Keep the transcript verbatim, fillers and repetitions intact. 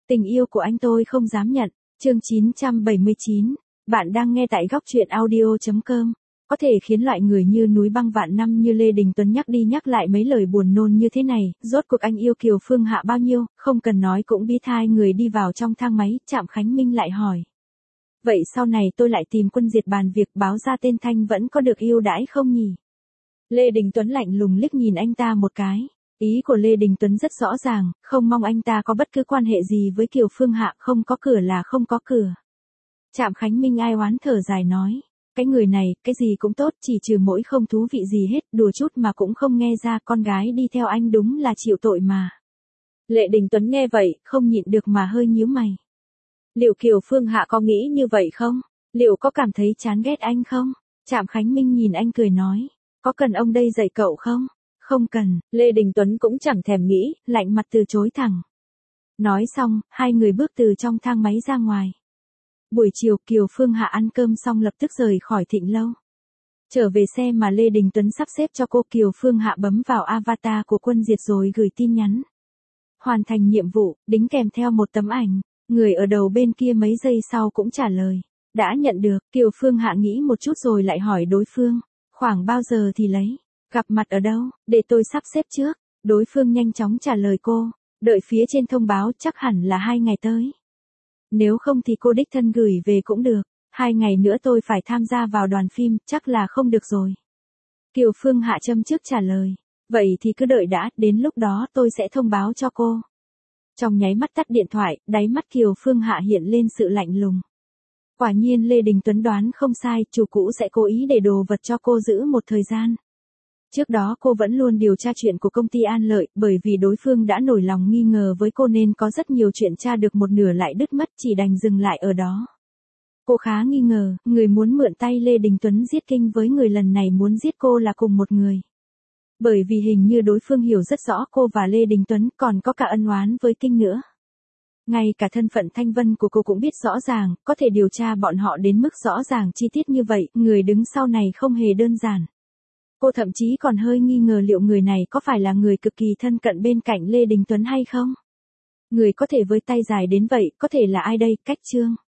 Tình yêu của anh tôi không dám nhận. Chương chín trăm bảy mươi chín. Bạn đang nghe tại góc truyện audio chấm com. Có thể khiến loại người như núi băng vạn năm như Lê Đình Tuấn nhắc đi nhắc lại mấy lời buồn nôn như thế này, rốt cuộc anh yêu Kiều Phương Hạ bao nhiêu, không cần nói cũng biết. Hai người đi vào trong thang máy, Trạm Khánh Minh lại hỏi. Vậy sau này tôi lại tìm Quân Diệt bàn việc báo ra tên Thanh vẫn có được ưu đãi không nhỉ? Lê Đình Tuấn lạnh lùng liếc nhìn anh ta một cái. Ý của Lê Đình Tuấn rất rõ ràng, không mong anh ta có bất cứ quan hệ gì với Kiều Phương Hạ, không có cửa là không có cửa. Trạm Khánh Minh ai oán thở dài nói. Cái người này, cái gì cũng tốt, chỉ trừ mỗi không thú vị gì hết, đùa chút mà cũng không nghe ra, con gái đi theo anh đúng là chịu tội mà. Lê Đình Tuấn nghe vậy, không nhịn được mà hơi nhíu mày. Liệu Kiều Phương Hạ có nghĩ như vậy không? Liệu có cảm thấy chán ghét anh không? Trạm Khánh Minh nhìn anh cười nói. Có cần ông đây dạy cậu không? Không cần, Lê Đình Tuấn cũng chẳng thèm nghĩ, lạnh mặt từ chối thẳng. Nói xong, hai người bước từ trong thang máy ra ngoài. Buổi chiều Kiều Phương Hạ ăn cơm xong lập tức rời khỏi Thịnh Lâu. Trở về xe mà Lê Đình Tuấn sắp xếp cho cô, Kiều Phương Hạ bấm vào avatar của Quân Diệt rồi gửi tin nhắn. Hoàn thành nhiệm vụ, đính kèm theo một tấm ảnh. Người ở đầu bên kia mấy giây sau cũng trả lời. Đã nhận được, Kiều Phương Hạ nghĩ một chút rồi lại hỏi đối phương. Khoảng bao giờ thì lấy? Gặp mặt ở đâu? Để tôi sắp xếp trước. Đối phương nhanh chóng trả lời cô. Đợi phía trên thông báo, chắc hẳn là hai ngày tới. Nếu không thì cô đích thân gửi về cũng được. Hai ngày nữa tôi phải tham gia vào đoàn phim, chắc là không được rồi. Kiều Phương Hạ châm trước trả lời. Vậy thì cứ đợi đã, đến lúc đó tôi sẽ thông báo cho cô. Trong nháy mắt tắt điện thoại, đáy mắt Kiều Phương Hạ hiện lên sự lạnh lùng. Quả nhiên Lê Đình Tuấn đoán không sai, chủ cũ sẽ cố ý để đồ vật cho cô giữ một thời gian. Trước đó cô vẫn luôn điều tra chuyện của công ty An Lợi, bởi vì đối phương đã nổi lòng nghi ngờ với cô nên có rất nhiều chuyện tra được một nửa lại đứt mất, chỉ đành dừng lại ở đó. Cô khá nghi ngờ, người muốn mượn tay Lê Đình Tuấn giết Kinh với người lần này muốn giết cô là cùng một người. Bởi vì hình như đối phương hiểu rất rõ cô và Lê Đình Tuấn, còn có cả ân oán với Kinh nữa. Ngay cả thân phận Thanh Vân của cô cũng biết rõ ràng, có thể điều tra bọn họ đến mức rõ ràng chi tiết như vậy, người đứng sau này không hề đơn giản. Cô thậm chí còn hơi nghi ngờ liệu người này có phải là người cực kỳ thân cận bên cạnh Lê Đình Tuấn hay không? Người có thể với tay dài đến vậy, có thể là ai đây? Cách Trương.